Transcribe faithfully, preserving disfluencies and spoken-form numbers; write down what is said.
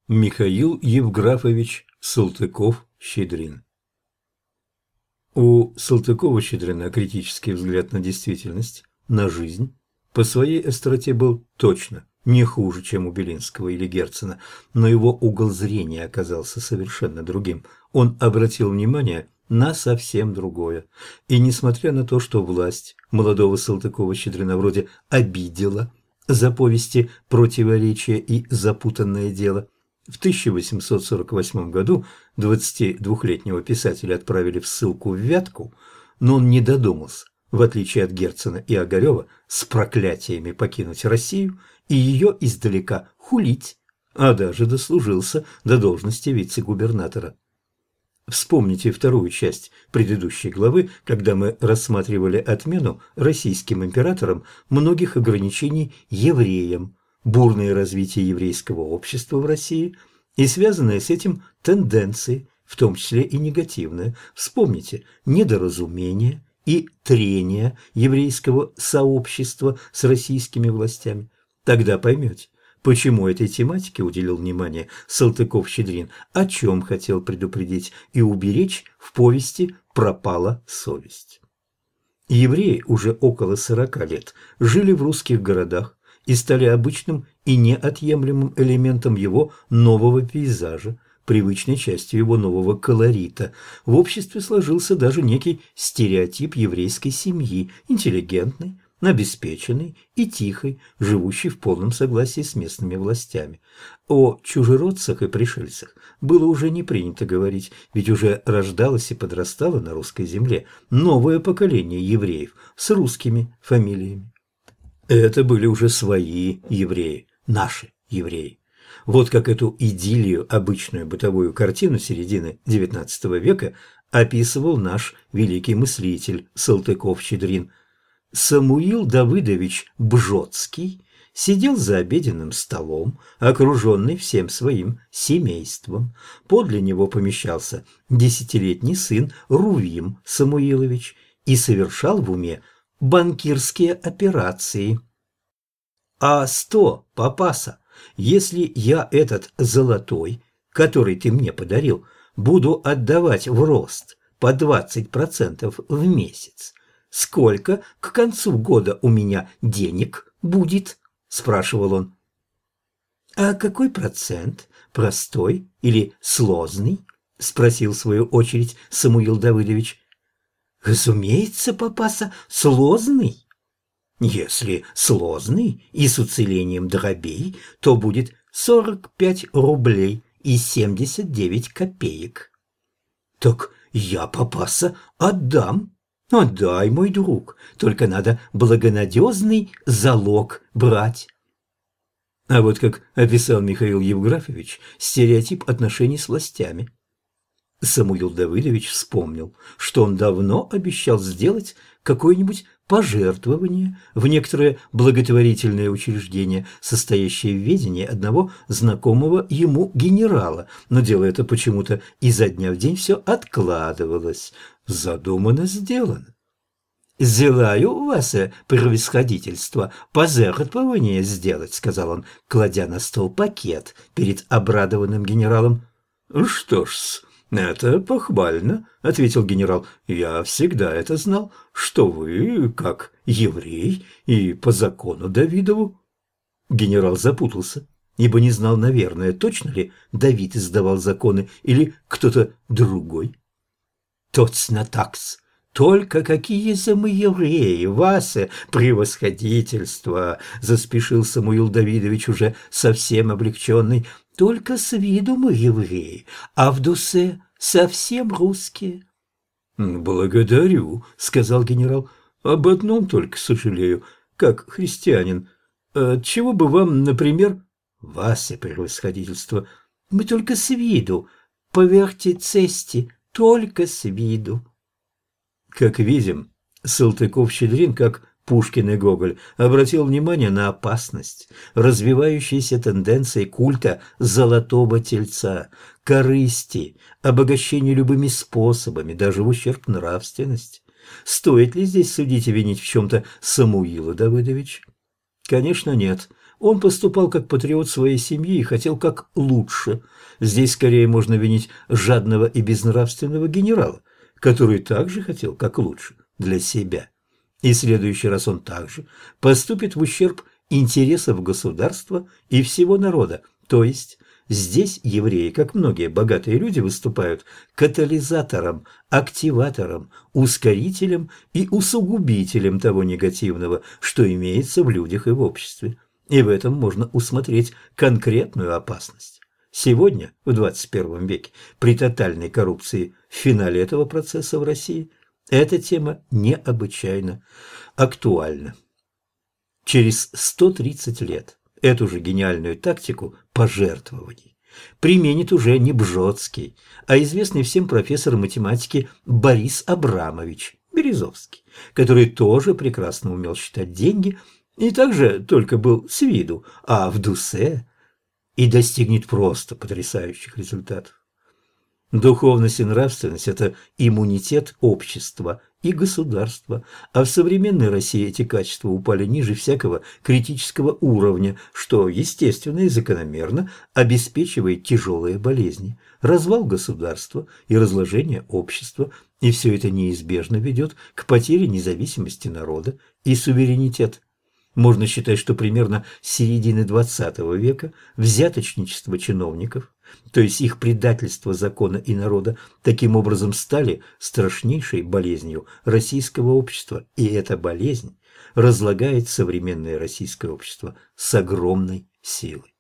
Михаил Евграфович Салтыков-Щедрин. У Салтыкова-Щедрина критический взгляд на действительность, на жизнь, по своей остроте был точно не хуже, чем у Белинского или Герцена, но его угол зрения оказался совершенно другим. Он обратил внимание на совсем другое. И несмотря на то, что власть молодого Салтыкова-Щедрина вроде обидела за повести «Противоречие» и «Запутанное дело», в тысяча восемьсот сорок восьмом году двадцатидвухлетнего писателя отправили в ссылку в Вятку, но он не додумался, в отличие от Герцена и Огарева, с проклятиями покинуть Россию и ее издалека хулить, а даже дослужился до должности вице-губернатора. Вспомните вторую часть предыдущей главы, когда мы рассматривали отмену российским императором многих ограничений евреям, бурное развитие еврейского общества в России и связанные с этим тенденции, в том числе и негативные. Вспомните недоразумение и трение еврейского сообщества с российскими властями. Тогда поймете, почему этой тематике уделил внимание Салтыков-Щедрин, о чем хотел предупредить и уберечь в повести «Пропала совесть». Евреи уже около сорока лет жили в русских городах и стали обычным и неотъемлемым элементом его нового пейзажа, привычной частью его нового колорита. В обществе сложился даже некий стереотип еврейской семьи, интеллигентной, обеспеченной и тихой, живущей в полном согласии с местными властями. О чужеродцах и пришельцах было уже не принято говорить, ведь уже рождалось и подрастало на русской земле новое поколение евреев с русскими фамилиями. Это были уже свои евреи, наши евреи. Вот как эту идиллию, обычную бытовую картину середины девятнадцатого века описывал наш великий мыслитель Салтыков-Щедрин. Самуил Давыдович Бжоцкий сидел за обеденным столом, окруженный всем своим семейством. Подле него помещался десятилетний сын Рувим Самуилович и совершал в уме банкирские операции. «А сто, папаса, если я этот золотой, который ты мне подарил, буду отдавать в рост по двадцать процентов в месяц, сколько к концу года у меня денег будет?» – спрашивал он. «А какой процент, простой или сложный?» – спросил в свою очередь Самуил Давыдович. «Разумеется, папаса, сложный. Если сложный и с уцелением дробей, то будет сорок пять рублей и семьдесят девять копеек». «Так я, папаса, отдам». «Отдай, мой друг, только надо благонадежный залог брать». А вот как описал Михаил Евграфович стереотип отношений с властями. Самуил Давыдович вспомнил, что он давно обещал сделать какое-нибудь пожертвование в некоторое благотворительное учреждение, состоящее в ведении одного знакомого ему генерала, но дело это почему-то изо дня в день все откладывалось. Задумано, сделано. «Желаю у вас, превосходительство, пожертвование сделать», — сказал он, кладя на стол пакет перед обрадованным генералом. «Что ж-с, это похвально», — ответил генерал. «Я всегда это знал, что вы, как еврей, и по закону Давидову». Генерал запутался, ибо не знал, наверное, точно ли Давид издавал законы или кто-то другой. «Точно так-с. Только какие же мы евреи, ваше превосходительство!» – заспешил Самуил Давидович, уже совсем облегченный. «Только с виду мы евреи, а в душе совсем русские». «Благодарю», – сказал генерал. «Об одном только сожалею, как христианин. Чего бы вам, например...» «Ваше превосходительство, мы только с виду, поверьте цести, только с виду». Как видим, Салтыков-Щедрин, как Пушкин и Гоголь, обратил внимание на опасность развивающейся тенденции культа золотого тельца, корысти, обогащения любыми способами, даже в ущерб нравственности. Стоит ли здесь судить и винить в чем-то Самуила Давыдовича? Конечно, нет. Он поступал как патриот своей семьи и хотел как лучше. Здесь скорее можно винить жадного и безнравственного генерала, который также хотел как лучше для себя. И в следующий раз он также поступит в ущерб интересов государства и всего народа, то есть здесь евреи, как многие богатые люди, выступают катализатором, активатором, ускорителем и усугубителем того негативного, что имеется в людях и в обществе. И в этом можно усмотреть конкретную опасность. Сегодня, в двадцать первом веке, при тотальной коррупции в финале этого процесса в России, эта тема необычайно актуальна. Через сто тридцать лет эту же гениальную тактику пожертвований применит уже не Бжоцкий, а известный всем профессор математики Борис Абрамович Березовский, который тоже прекрасно умел считать деньги и также только был с виду, а в душе, и достигнет просто потрясающих результатов. Духовность и нравственность – это иммунитет общества и государства, а в современной России эти качества упали ниже всякого критического уровня, что, естественно и закономерно, обеспечивает тяжелые болезни, развал государства и разложение общества, и все это неизбежно ведет к потере независимости народа и суверенитета. Можно считать, что примерно с середины двадцатого века взяточничество чиновников, то есть их предательство закона и народа, таким образом стали страшнейшей болезнью российского общества, и эта болезнь разлагает современное российское общество с огромной силой.